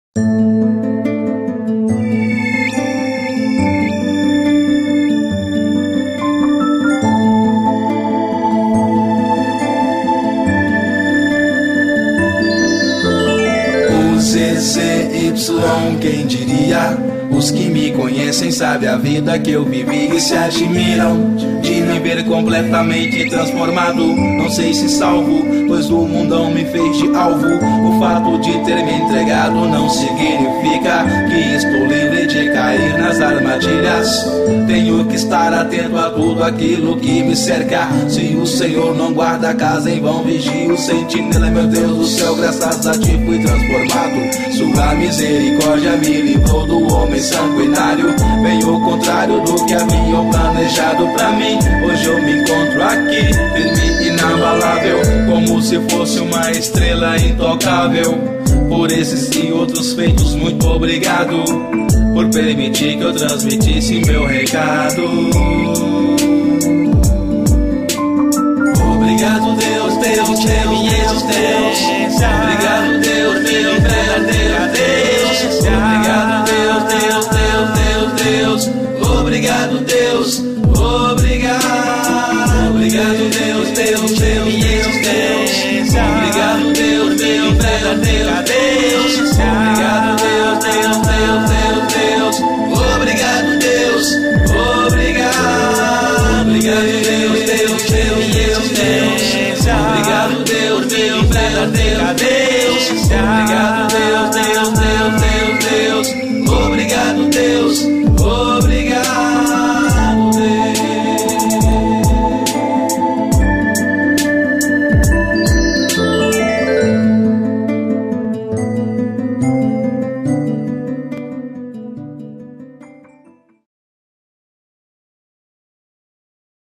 ZZY, quem diria? Os que me conhecem sabem a vida que eu vivi e se admiram de me ver completamente transformado. Não sei se salvo, pois o mundão me fez de alvo. O fato de ter me entregado não significa que estou livre de cair nas armadilhas. Tenho que estar atento a tudo aquilo que me cerca. Se o Senhor não guarda a casa, em vão vigia o sentinela. Meu Deus do céu, graças a ti fui transformado. Sua misericórdia me livrou do homem sanguinário. Bem o contrário do que haviam planejado pra mim. Hoje eu me encontro aqui, firme e inabalável, como se fosse uma estrela intocável. Por esses e outros feitos, muito obrigado por permitir que eu transmitisse meu recado. Obrigado Deus, Deus, Deus, Deus, Deus. Obrigado Deus, Deus, Deus,